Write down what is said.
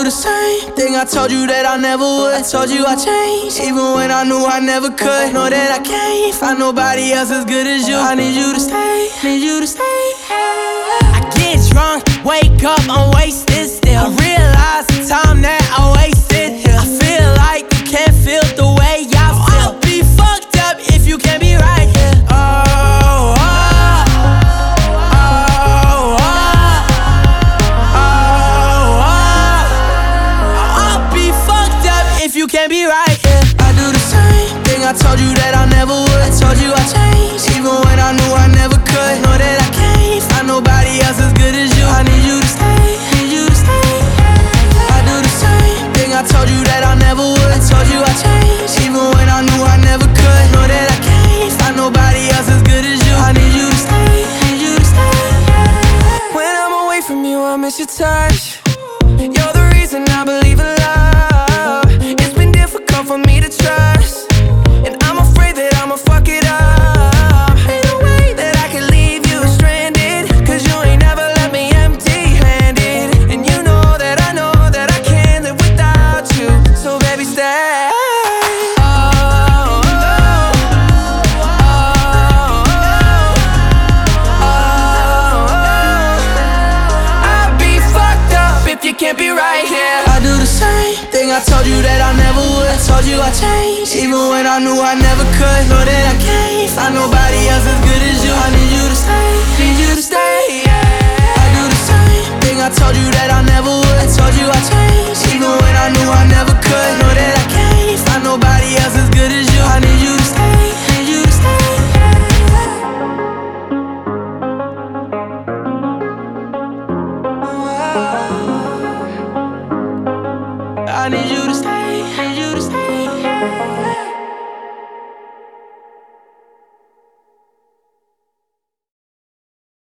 the same thing I told you that I never would. I told you I changed, even when I knew I never could. Know that I can't find nobody else as good as you. I need you to stay, need you to stay. I get drunk, wake up, I'm wasted still. I realize the time that I wasted here. I feel like you can't feel the way I feel. I'll be fucked up if you can't be right here. You can't be right, yeah. I do the same thing I told you that I never would. I told you I changed, even when I knew I never could. Know that I can't find nobody else as good as you. I need you to stay, need you to stay. I do the same thing I told you that I never would. I told you I changed, even when I knew I never could. Know that I can't find nobody else as good as you. I need you to stay, need you to stay. When I'm away from you, I miss your touch. You're the reason I believe in love. For me to trust, and I'm afraid that I'ma fuck it up. Ain't no way that I can leave you stranded, cause you ain't never left me empty-handed. And you know that I can't live without you. So baby, stay. I'd be fucked up if you can't be right here. I do the same thing I told you that I never would. I told you I changed, even when I knew I never could. Know that I can't find nobody else as good as you. I need you to stay, need you to stay, yeah. I do the same thing I told you that I never would. I told you I changed, even when I knew I never could. Know that I can't find nobody else as good as you. I need you to stay, need you to stay, yeah. I need you